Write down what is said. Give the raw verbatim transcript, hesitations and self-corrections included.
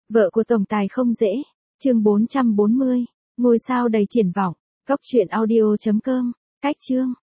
Vợ của tổng tài không dễ. Chương bốn trăm bốn mươi. Ngôi sao đầy triển vọng. Cốc truyện audio chấm com. Cách chương.